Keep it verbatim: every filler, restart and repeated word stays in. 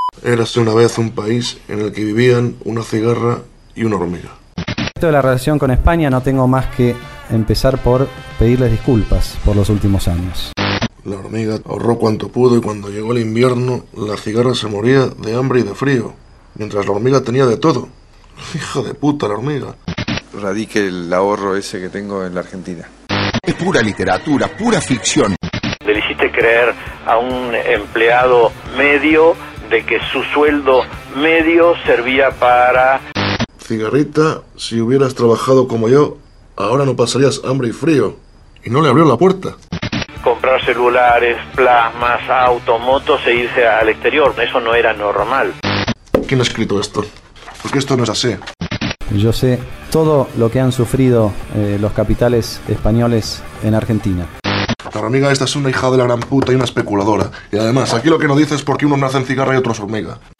Érase una vez un país en el que vivían una cigarra y una hormiga. Respecto de la relación con España, no tengo más que empezar por pedirles disculpas por los últimos años. La hormiga ahorró cuanto pudo y cuando llegó el invierno, la cigarra se moría de hambre y de frío, mientras la hormiga tenía de todo. Hija de puta la hormiga. Radique el ahorro ese que tengo en la Argentina. Es pura literatura, pura ficción. Le hiciste creer a un empleado medio de que su sueldo medio servía para... Cigarrita, si hubieras trabajado como yo, ahora no pasarías hambre y frío. Y no le abrió la puerta. Comprar celulares, plasmas, autos, motos e irse al exterior. Eso no era normal. ¿Quién ha escrito esto? Porque esto no es así. Yo sé todo lo que han sufrido eh, los capitales españoles en Argentina. La hormiga esta es una hija de la gran puta y una especuladora. Y además, aquí lo que no dice es por qué unos nacen cigarra y otros hormiga.